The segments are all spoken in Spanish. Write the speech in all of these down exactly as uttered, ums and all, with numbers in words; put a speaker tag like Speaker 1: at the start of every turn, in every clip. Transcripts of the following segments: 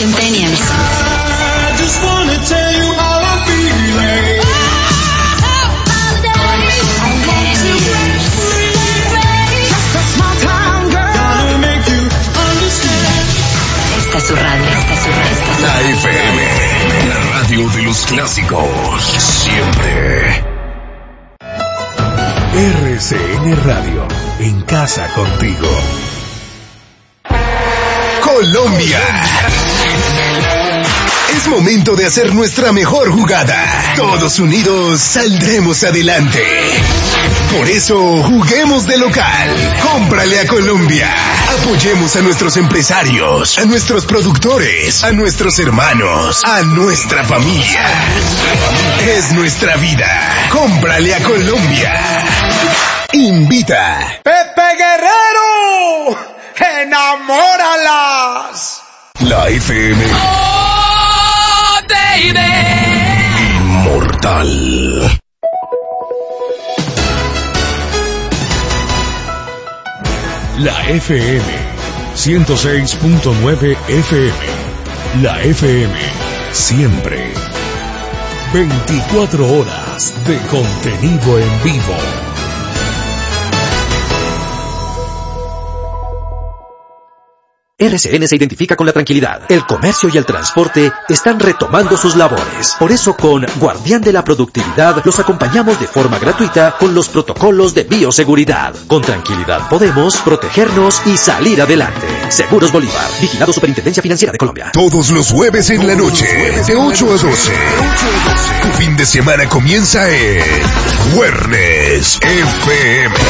Speaker 1: Champagners.
Speaker 2: I just wanna tell you how I'm feeling.
Speaker 1: Esta es su radio, esta es su radio, esta es su
Speaker 3: La
Speaker 1: radio.
Speaker 3: F M, la radio de los clásicos, siempre.
Speaker 4: R C N Radio, en casa contigo.
Speaker 3: Colombia. Es momento de hacer nuestra mejor jugada. Todos unidos saldremos adelante. Por eso, juguemos de local. Cómprale a Colombia. Apoyemos a nuestros empresarios, a nuestros productores, a nuestros hermanos, a nuestra familia. Es nuestra vida. Cómprale a Colombia. Invita.
Speaker 2: Pepe Guerrero, enamóralas.
Speaker 3: La F M.
Speaker 5: Oh, baby.
Speaker 3: Inmortal.
Speaker 4: La F M, ciento seis punto nueve F M. La F M, siempre. veinticuatro horas de contenido en vivo.
Speaker 6: R C N se identifica con la tranquilidad. El comercio y el transporte están retomando sus labores. Por eso, con Guardián de la Productividad, los acompañamos de forma gratuita con los protocolos de bioseguridad. Con tranquilidad podemos protegernos y salir adelante. Seguros Bolívar, vigilado Superintendencia Financiera de Colombia.
Speaker 3: Todos los jueves en la noche, de ocho a doce. Tu fin de semana comienza en Jueves F M.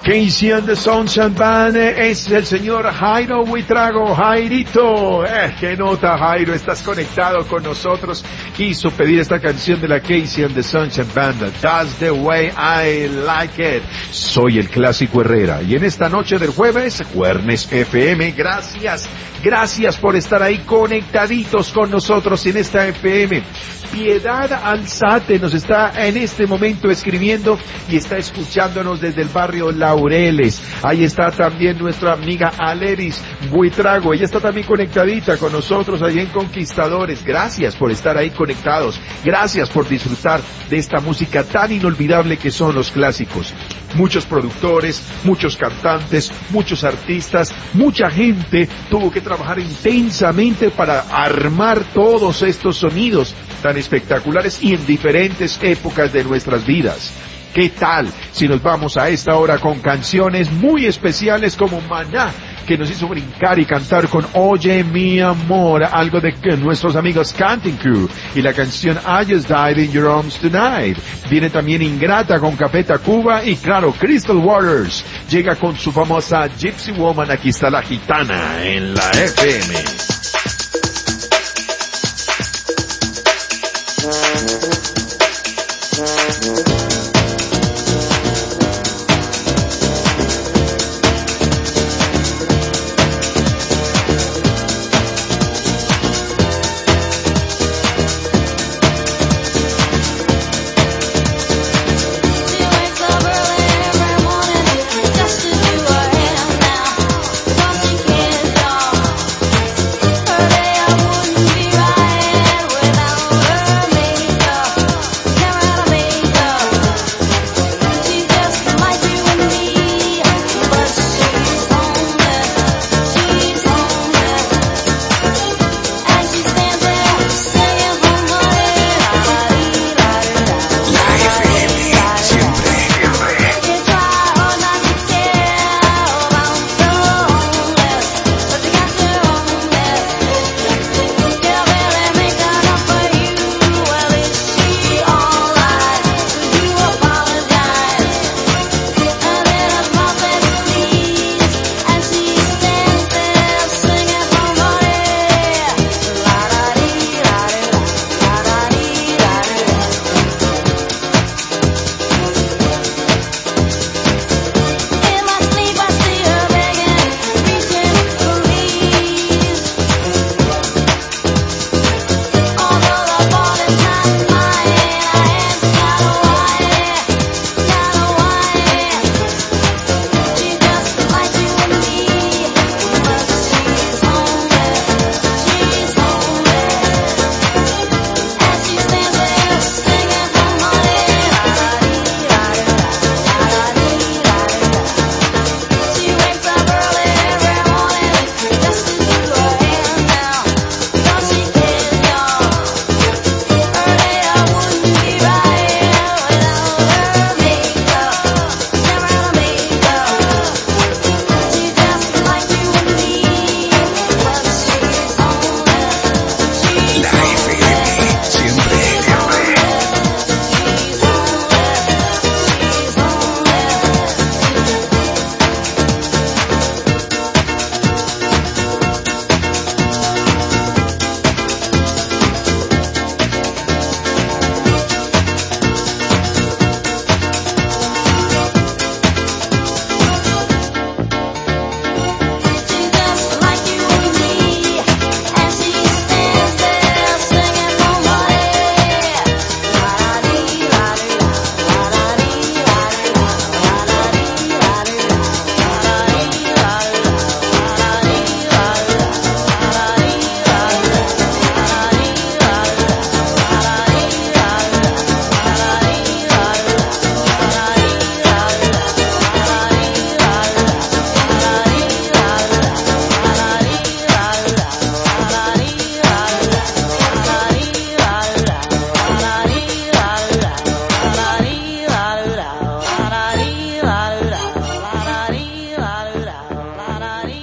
Speaker 7: Casey and the Sunshine Band es el señor Jairo Buitrago. Jairito, eh, qué nota, Jairo, estás conectado con nosotros. Quiso pedir esta canción de la Casey and the Sunshine Band, That's the Way I Like It. Soy el Clásico Herrera y en esta noche del jueves, Juernes F M, gracias, gracias por estar ahí conectaditos con nosotros en esta F M. Piedad Alzate nos está en este momento escribiendo y está escuchándonos desde el barrio Laureles. Ahí está también nuestra amiga Aleris Buitrago. Ella está también conectadita con nosotros ahí en Conquistadores. Gracias por estar ahí conectados. Gracias por disfrutar de esta música tan inolvidable que son los clásicos. Muchos productores, muchos cantantes, muchos artistas, mucha gente tuvo que trabajar intensamente para armar todos estos sonidos tan espectaculares y en diferentes épocas de nuestras vidas. ¿Qué tal si nos vamos a esta hora con canciones muy especiales como Maná, que nos hizo brincar y cantar con Oye mi amor, algo de que nuestros amigos Canting Crew, y la canción I Just Died in Your Arms Tonight? Viene también Ingrata con Café Tacuba y claro, Crystal Waters llega con su famosa Gypsy Woman. Aquí está la gitana en la F M.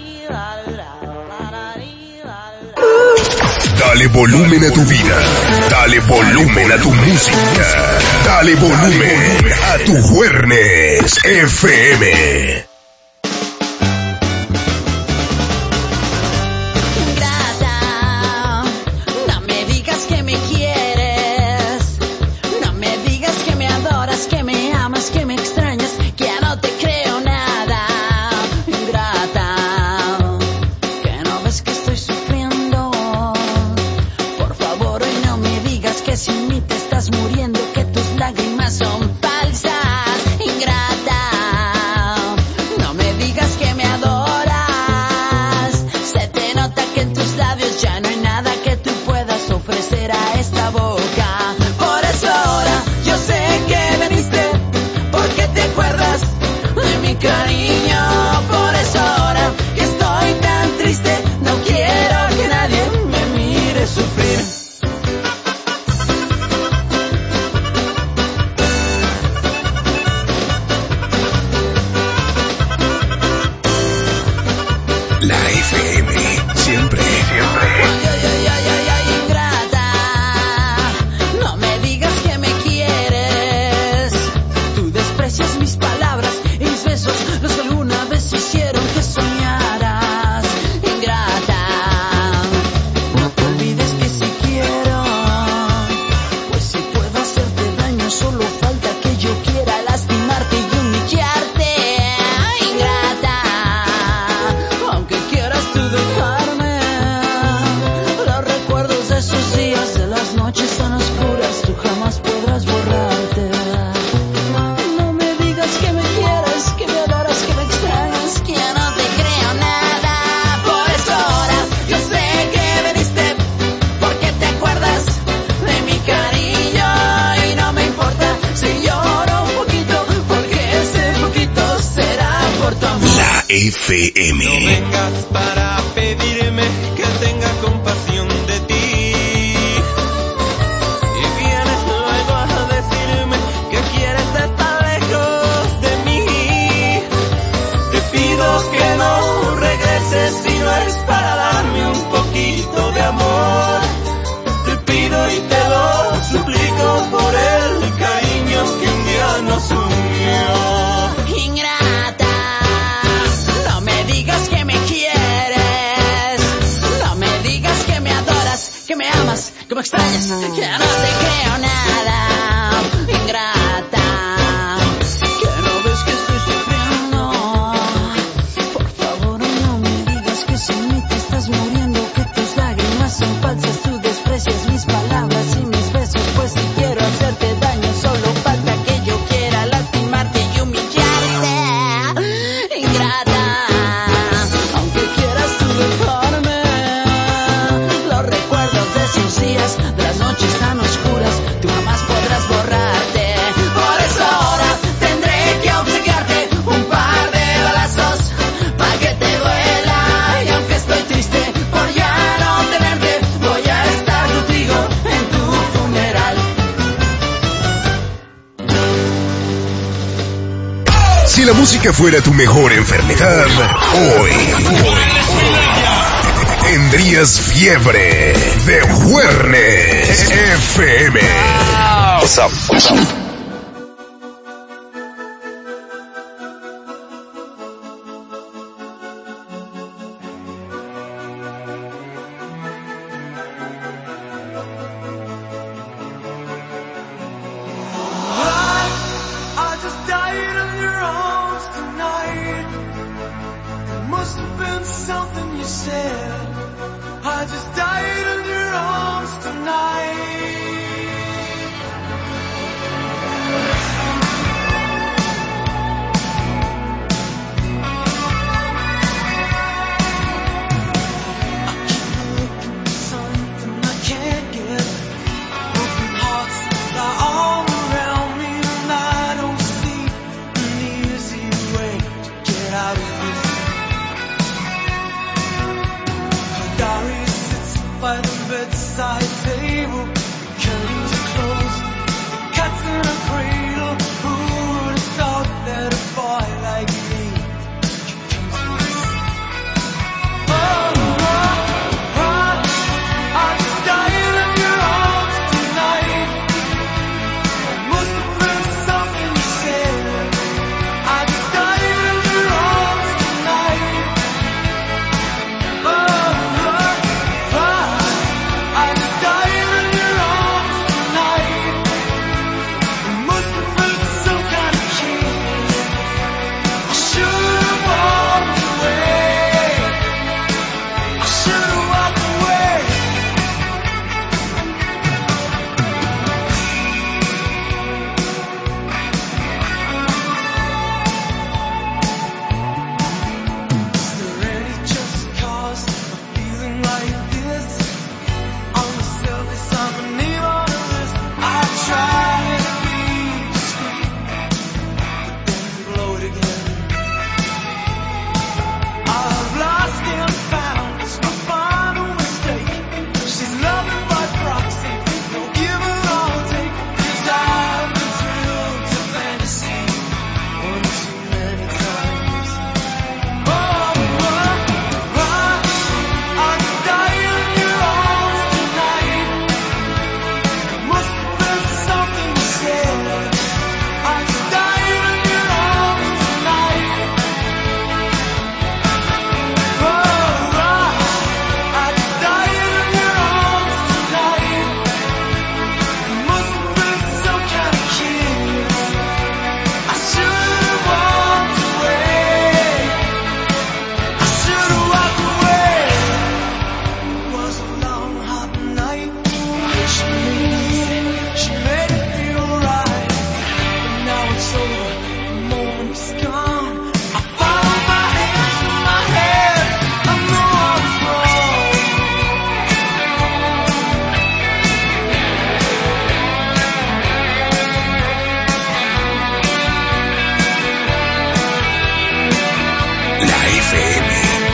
Speaker 3: Dale volumen a tu vida. Dale volumen a tu música. Dale volumen a tu Juernes F M. F M.
Speaker 8: No vengas para pedirme que tenga compasión de ti. Y vienes luego a decirme que quieres estar lejos de mí. Te pido que no regreses si no es para darme un poquito de amor. Te pido y te lo suplico por el cariño que un día nos unió.
Speaker 5: Ingrata, no me digas que me quieres, no me digas que me adoras, que me amas, que me extrañas, que no te creo nada. Ingrata, que no ves que estoy sufriendo. Por favor no me digas que sin mí te estás muriendo, que tus lágrimas son falsas, tú desprecias mis palabras y mis besos, pues si quiero hacerte daño solo falta que yo quiera lastimarte y humillarte. Ingrata, aunque quieras tú dejarme, los recuerdos de esos días, de las noches tan oscuras, tú jamás podrás borrarte. Por eso ahora tendré que obsequiarte un par de balazos para que te duela. Y aunque estoy triste por ya no tenerte, voy a estar contigo en tu funeral.
Speaker 3: Si la música fuera tu mejor enfermedad, hoy tendrías fiebre de Juernes F M. What's up? What's up?
Speaker 2: I just died in your arms tonight. It must have been something you said. I just died in your arms tonight.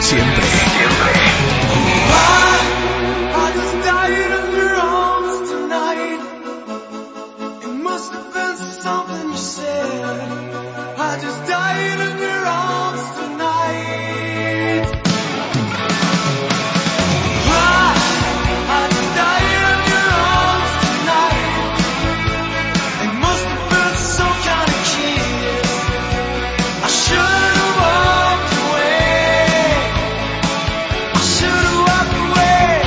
Speaker 3: Siempre.
Speaker 2: I just died in your arms tonight. It must have been something you said. I just died in your arms tonight. I, I just died in your arms tonight. It must have been some kind of kiss. I should have walked away. I should have walked away.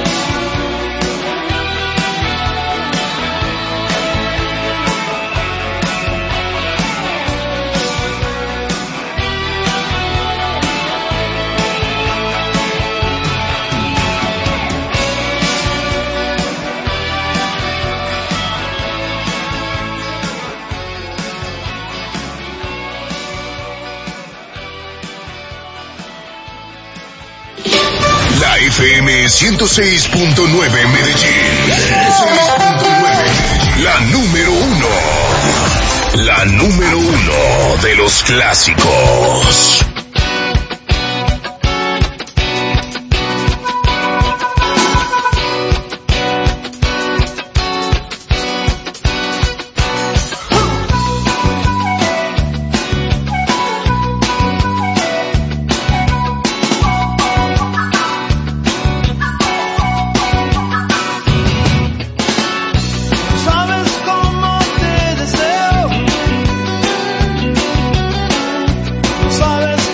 Speaker 3: La F M ciento seis punto nueve Medellín. ciento seis punto nueve. La número uno. La número uno de los clásicos.
Speaker 2: Sabes cómo te deseo. Sabes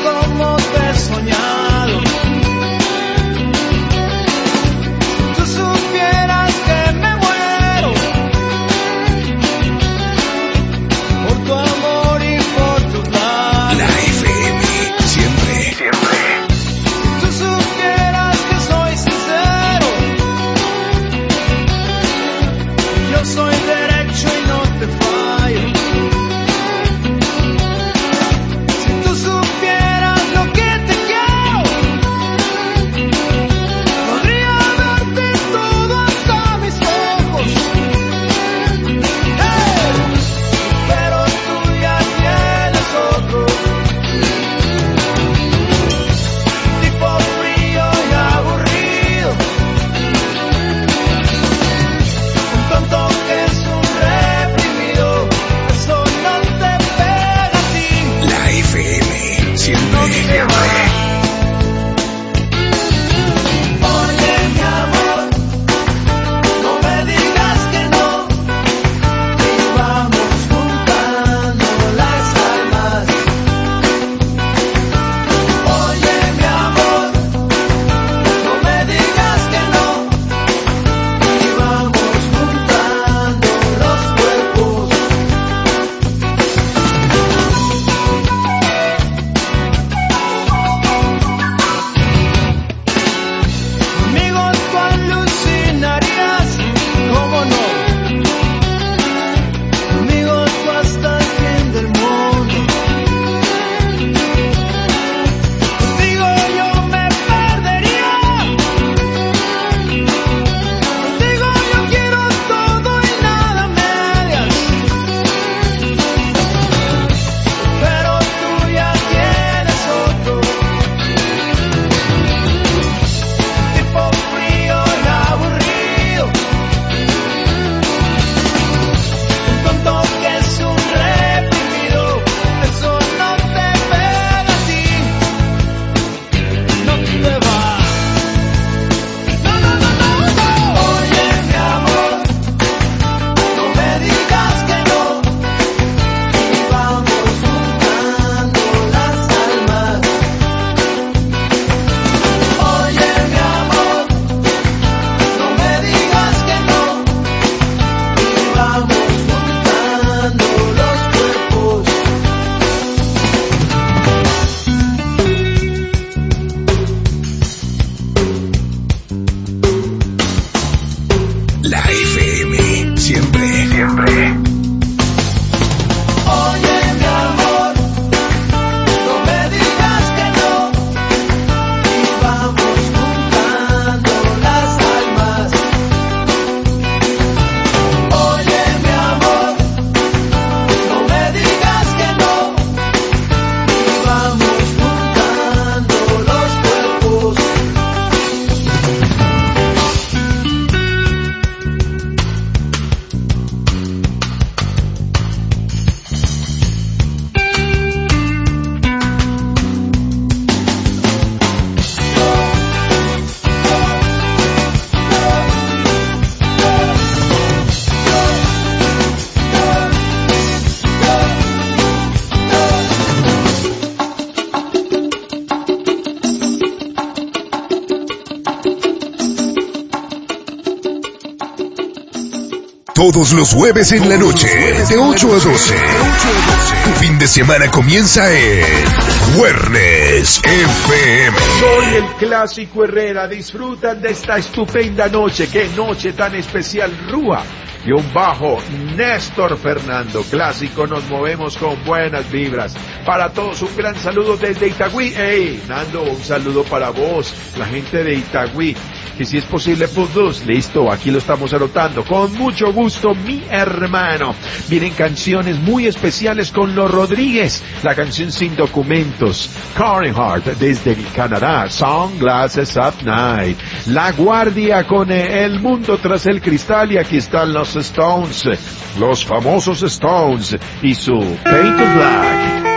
Speaker 3: Todos los jueves en la noche, de ocho a doce. Tu fin de semana comienza en Juernes F M.
Speaker 7: Soy el Clásico Herrera. Disfrutan de esta estupenda noche. ¡Qué noche tan especial! Rúa y un bajo Néstor Fernando. Clásico, nos movemos con buenas vibras. Para todos un gran saludo desde Itagüí. ¡Ey, Nando, un saludo para vos, la gente de Itagüí! Que si es posible, pues dos. Listo, aquí lo estamos anotando. Con mucho gusto, mi hermano. Vienen canciones muy especiales con Los Rodríguez. La canción Sin Documentos. Karen Hart desde Canadá. Sunglasses at Night. La Guardia con eh, El Mundo Tras el Cristal. Y aquí están los Stones. Los famosos Stones. Y su Painted Black.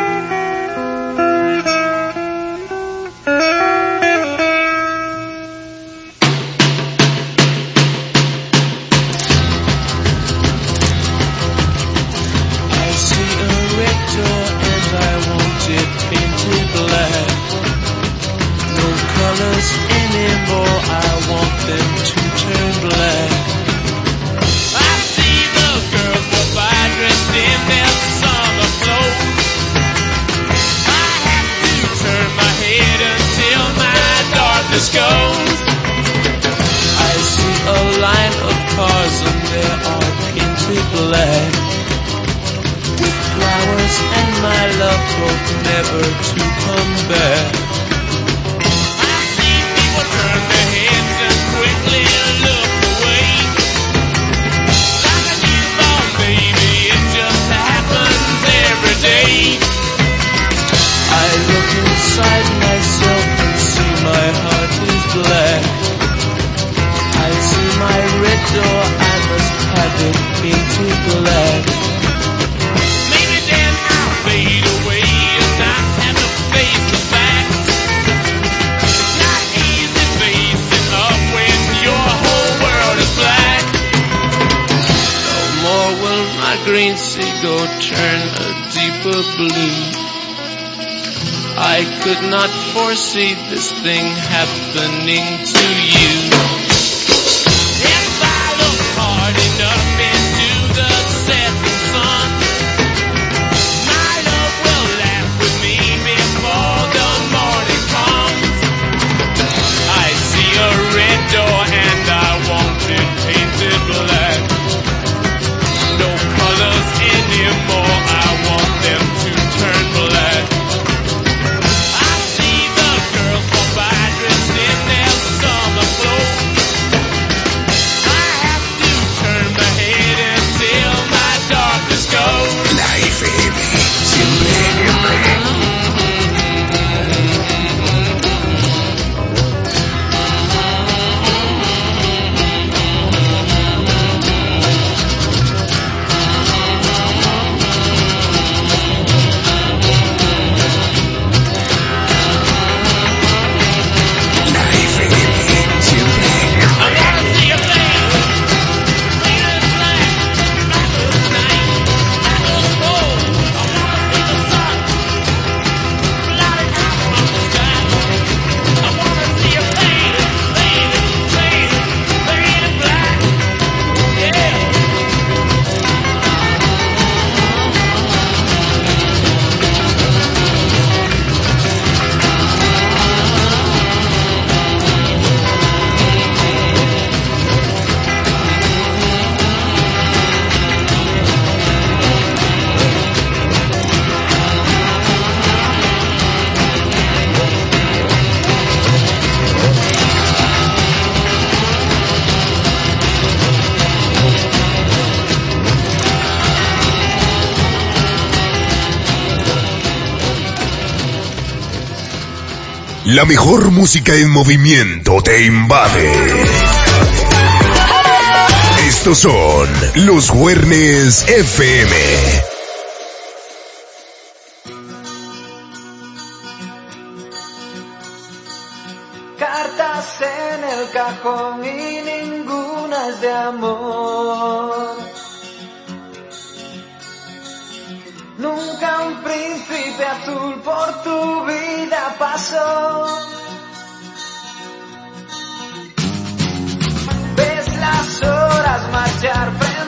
Speaker 8: See this thing happening to you. If I look hard enough into the setting sun, my love will laugh with me before the morning comes. I see a red door and I want it painted black. No colors anymore, I want them to turn black.
Speaker 3: La mejor música en movimiento te invade. Estos son los Juernes F M.
Speaker 2: Cartas en el cajón y ninguna es de amor. Nunca un príncipe azul por tu vida pasó. Ves las horas marchar frente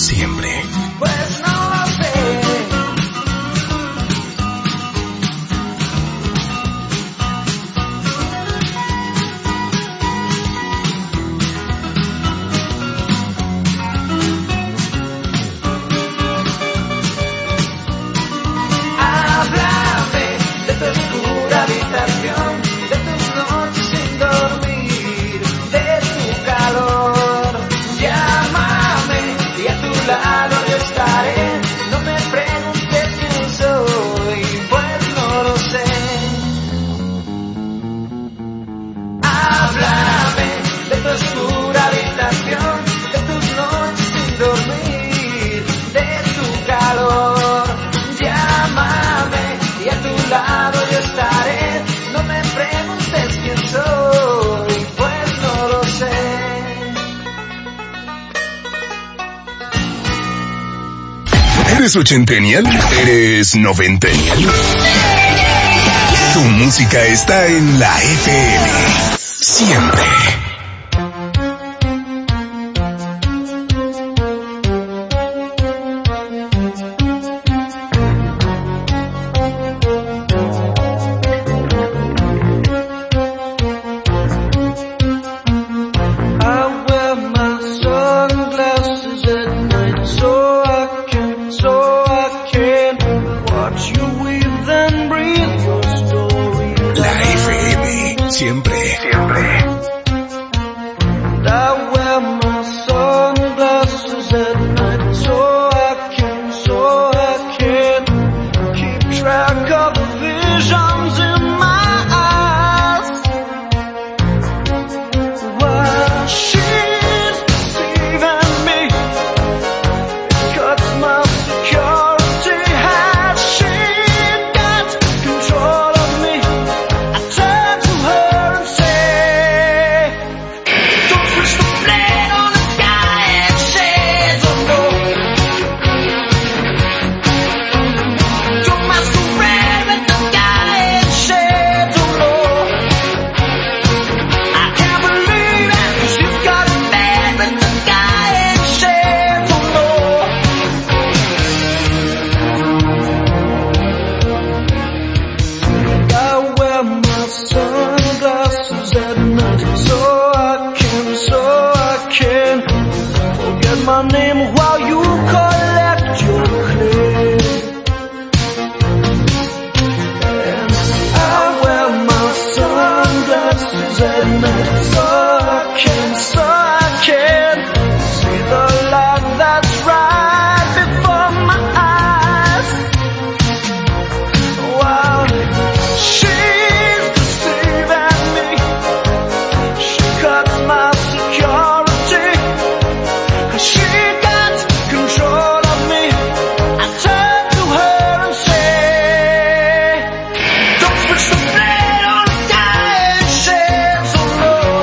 Speaker 3: siempre.
Speaker 2: Pues no lo sé. Háblame de tu oscura habitación, de tus noches sin dormir, de tu calor. Llámame y a tu lado yo estaré. No me preguntes quién soy, pues no lo sé. Háblame de tu oscura habitación, de tus noches sin dormir, de tu calor. Llámame y a tu lado yo estaré. No me preguntes quién soy, pues no lo sé.
Speaker 3: ¿Eres ochentenial? ¿Eres noventenial? Tu música está en la F M. Siempre.
Speaker 2: I wear my sunglasses at night so I can, so I can watch you weave and breathe your story.
Speaker 3: La F M. Siempre. Siempre.
Speaker 2: And I wear my sunglasses at night so I can, so I can keep track of the visions in my eyes. While she's deceiving me, cuts my security. Has she got control of me? I turn to her and say, don't push the blade on the guy and shades of no. Don't masquerade with the guy and shades of no. I can't believe it, she's got a man with the guy and shades of no. I wear my sunglasses at night so I can, so I can forget my name while you collect your claim. And I wear my sunglasses at night so I can, so I can see the light that's right before my eyes. Wow, she's deceiving me. She cuts my security. She got control of me. I turn to her and say, don't switch the blade on the guy and shades of love.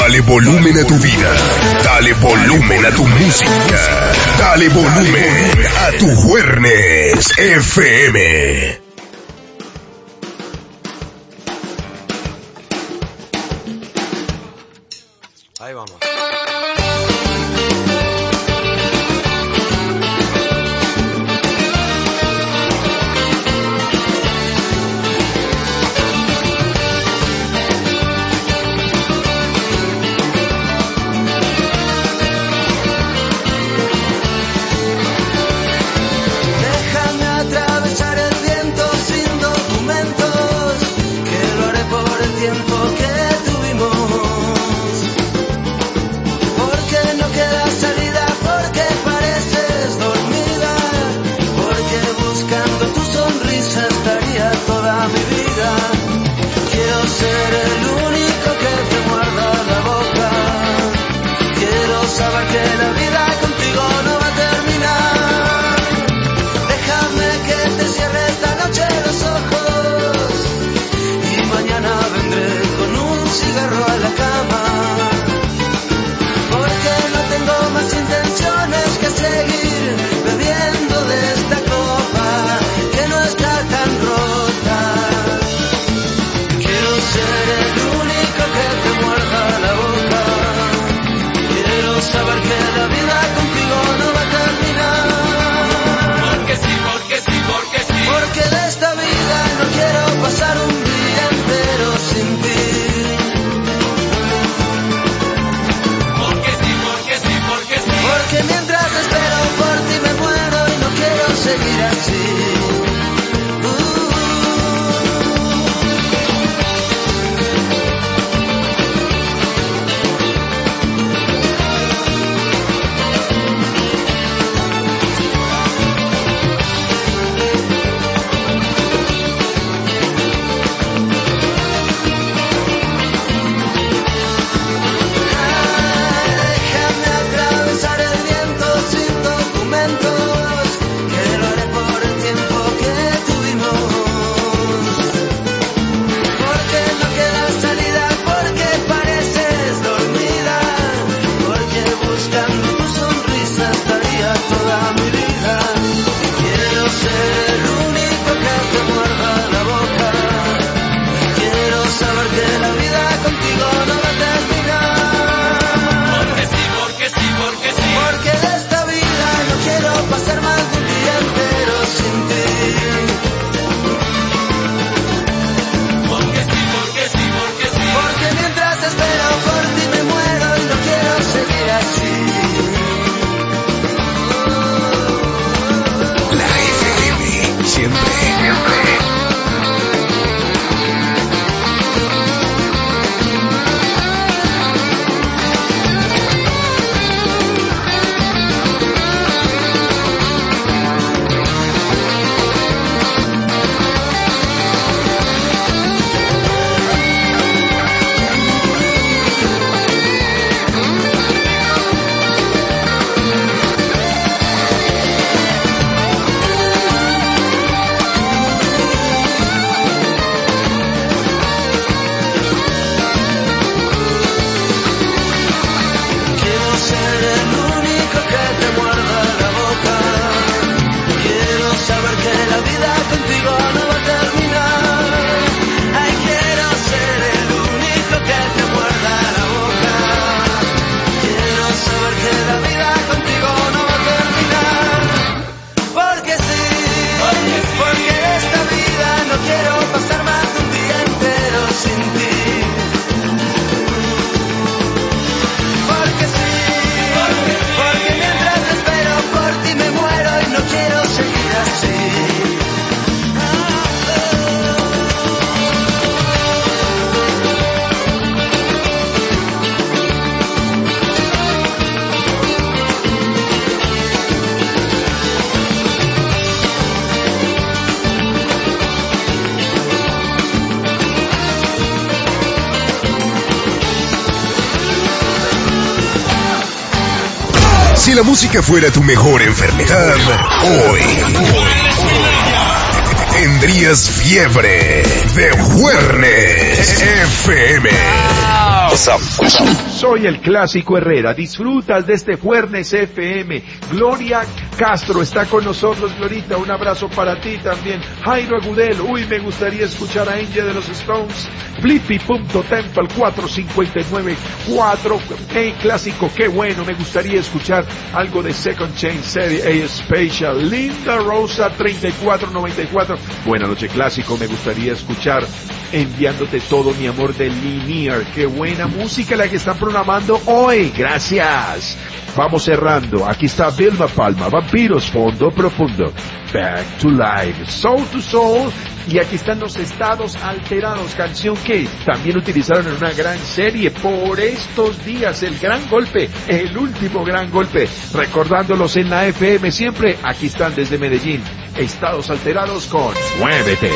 Speaker 3: Dale volumen a tu vida. Dale volumen a tu música. Dale volumen a tu Juernes F M.
Speaker 9: Ahí vamos.
Speaker 3: Si la música fuera tu mejor enfermedad, hoy tendrías fiebre de Juernes F M. What's up? What's up?
Speaker 7: Soy el Clásico Herrera. Disfrutas de este Juernes F M. Gloria Castro está con nosotros, Glorita. Un abrazo para ti también. Jairo Agudelo. Uy, me gustaría escuchar a Angel de los Stones. Blippi.temple cuatro cinco nueve cuatro. Hey, Clásico, qué bueno. Me gustaría escuchar algo de Second Chain Serie A Special. Linda Rosa treinta y cuatro noventa y cuatro. Buenas noches, Clásico. Me gustaría escuchar Enviándote todo mi amor de Linear. Qué buena música la que están programando hoy. Gracias. Vamos cerrando. Aquí está Vilma Palma. Vampiros, Fondo Profundo. Back to Life. Soul to Soul. Y aquí están los Estados Alterados. Canción que también utilizaron en una gran serie por estos días. El gran golpe. El último gran golpe. Recordándolos en la F M siempre. Aquí están desde Medellín. Estados Alterados con Muévete.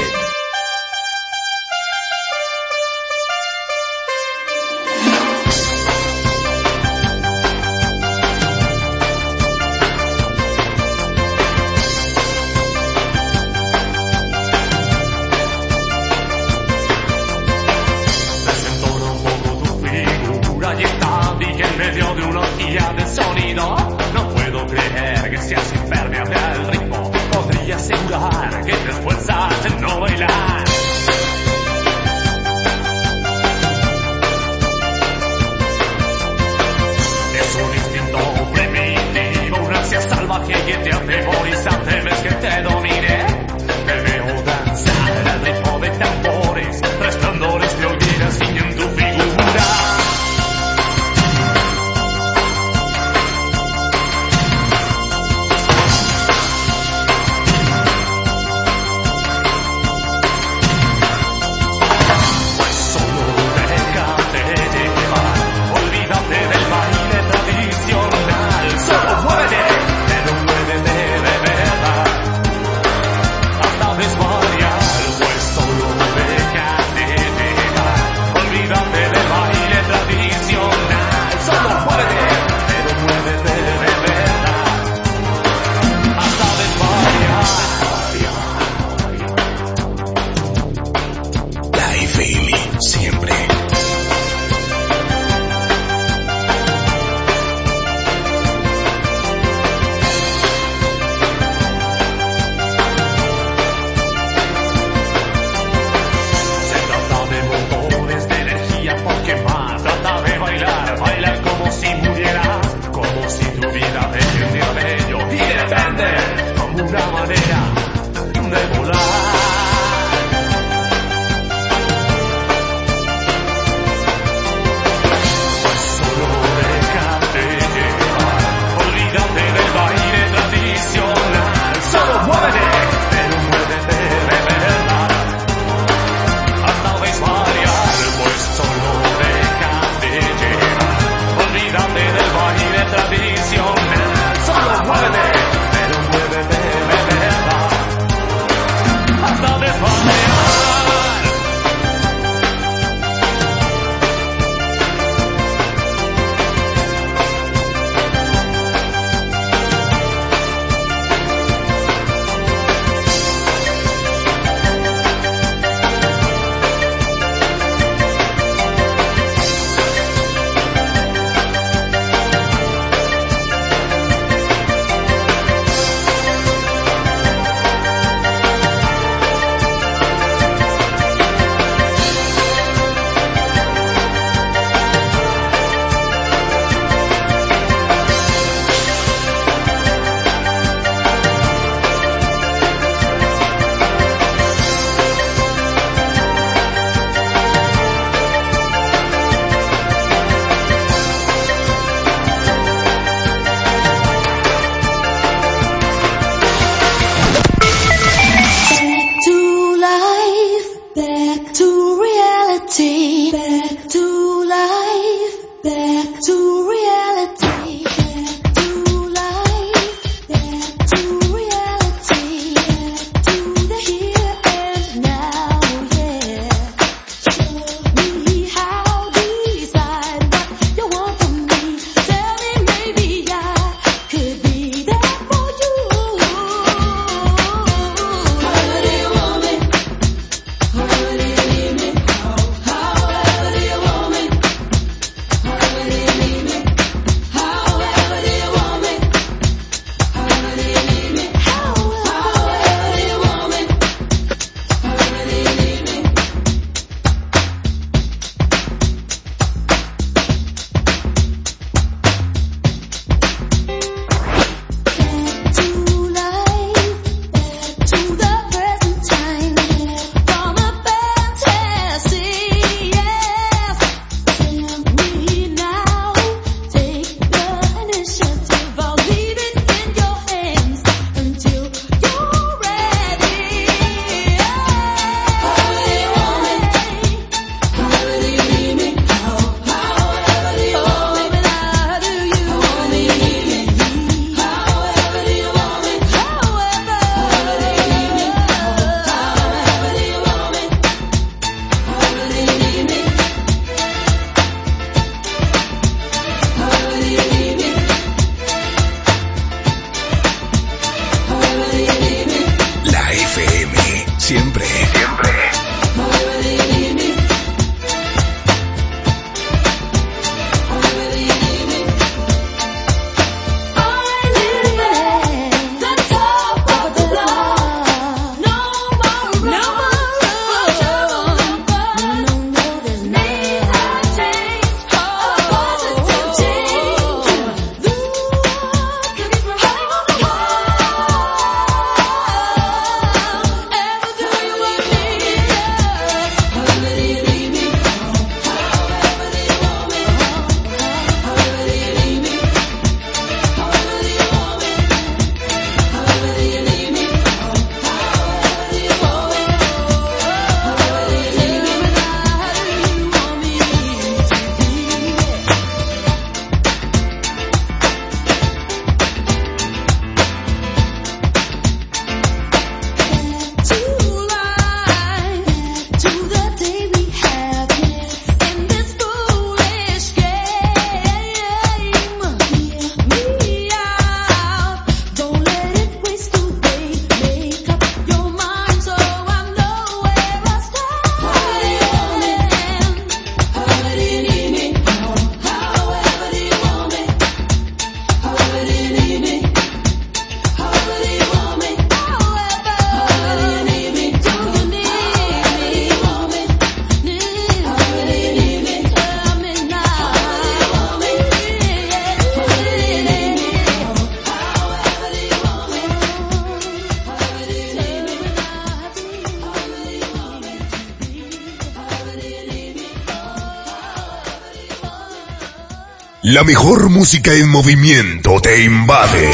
Speaker 3: La mejor música en movimiento te invade.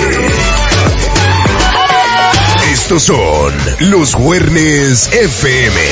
Speaker 3: Estos son los Juernes F M.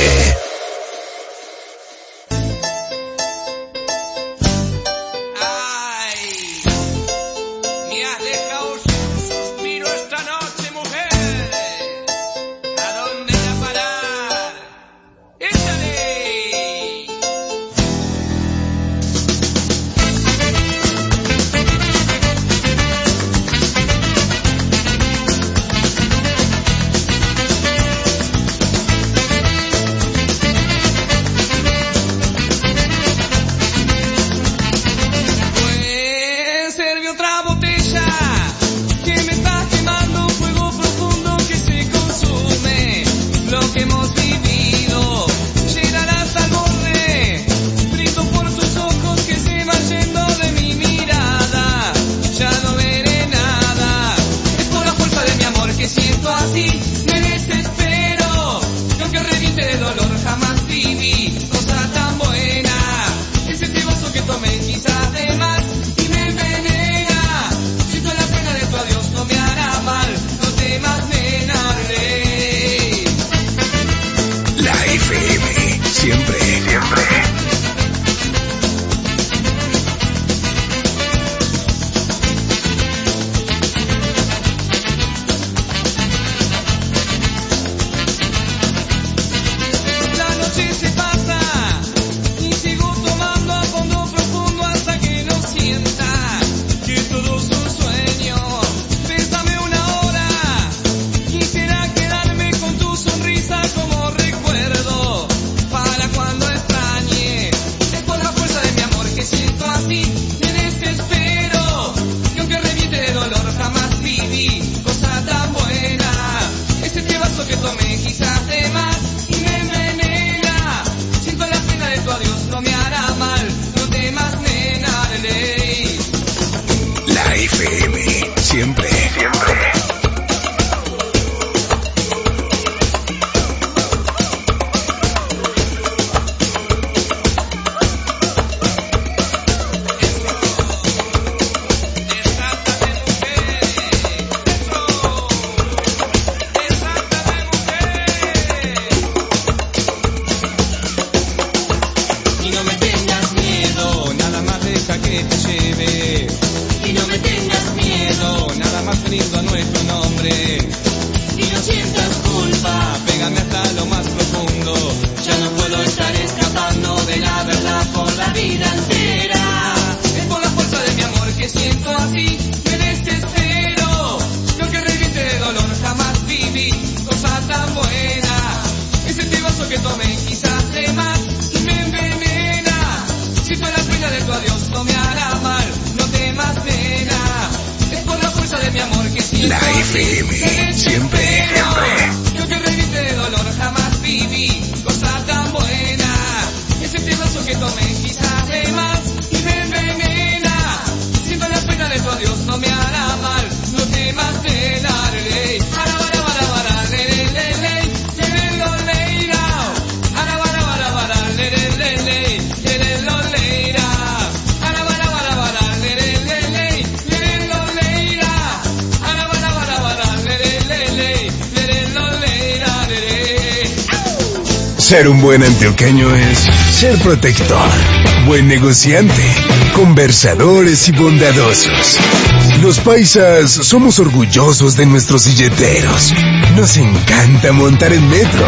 Speaker 3: Ser un buen antioqueño es ser protector, buen negociante, conversadores y bondadosos. Los paisas somos orgullosos de nuestros silleteros. Nos encanta montar en metro.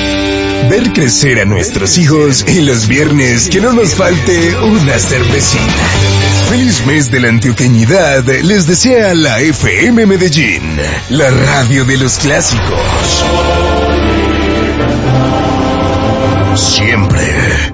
Speaker 3: Ver crecer a nuestros hijos y los viernes que no nos falte una cervecita. Feliz mes de la antioqueñidad les desea la F M Medellín, la radio de los clásicos. Siempre.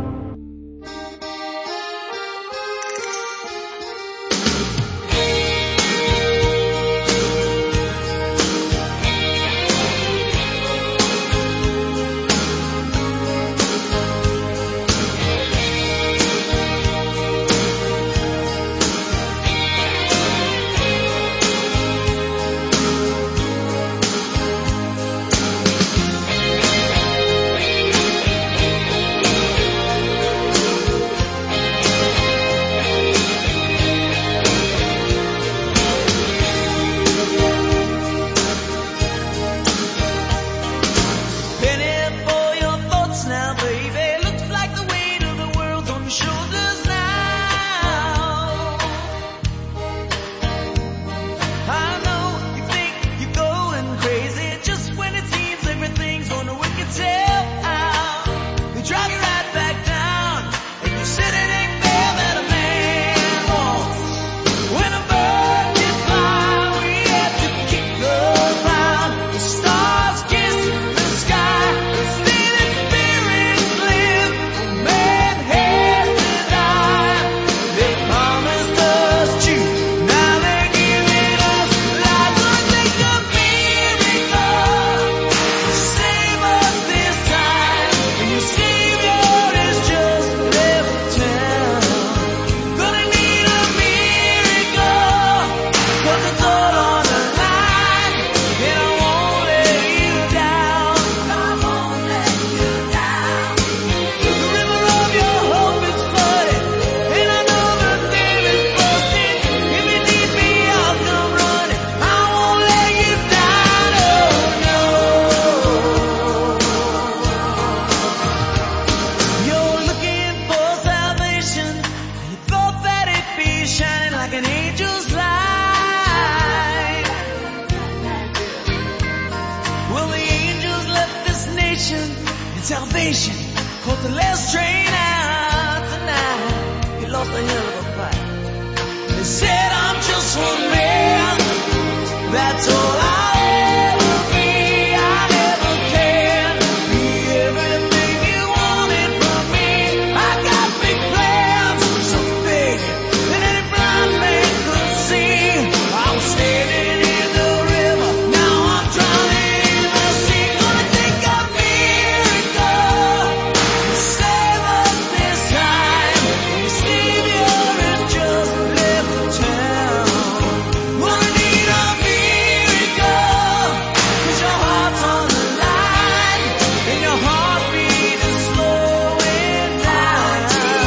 Speaker 8: station. Caught the last train out tonight. He lost a hell of a fight. They said I'm just one man. That's all I'll ever be. I never can be everything you wanted from me. I got big plans, so big that any blind man could see. I was standing in the river, now I'm drowning in the sea. Gonna take a miracle to save us this time. The Savior has just left town. Gonna need a miracle, 'cause your heart's on the line and your heartbeat is slowing down.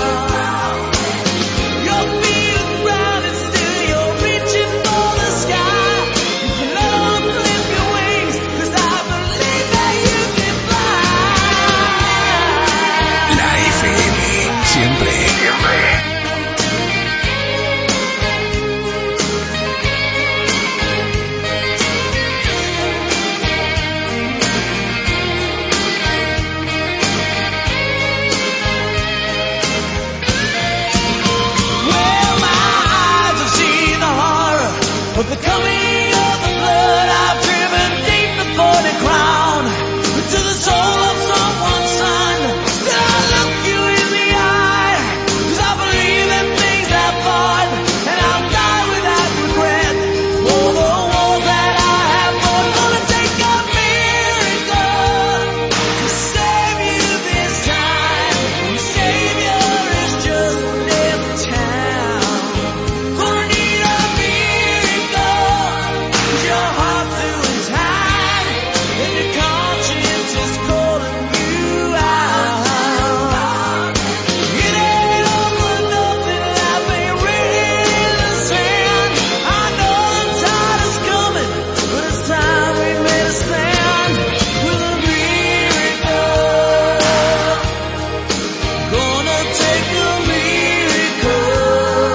Speaker 8: Your feet are ground and still you're reaching for the sky. You can let on flip your wings, 'cause I believe that you can fly.
Speaker 3: La F M, siempre, siempre.
Speaker 8: Well, my eyes have seen the horror of the coming of the blood. I've driven deep before the crown into the soul of someone's son. Still I look you in the eye, 'cause I believe in things that fought, and I'll die without regret. For the wars that I have fought, gonna take a miracle to save you this time. The Savior has just left town. Gonna need a miracle, 'cause your heart's doing time, and your conscience is calling you out. It ain't all for nothing, life ain't written in the sand. I know the tide is coming, but it's time we made a stand with a miracle. Gonna take a miracle.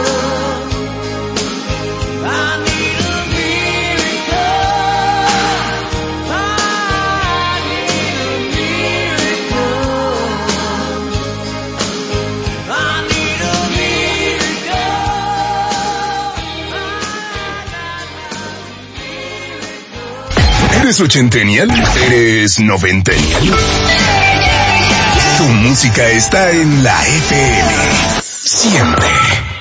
Speaker 8: I need a miracle. I need a miracle. I need a miracle.
Speaker 3: ¿Eres ochentennial? ¿Eres noventennial? Tu música está en la F M. Siempre.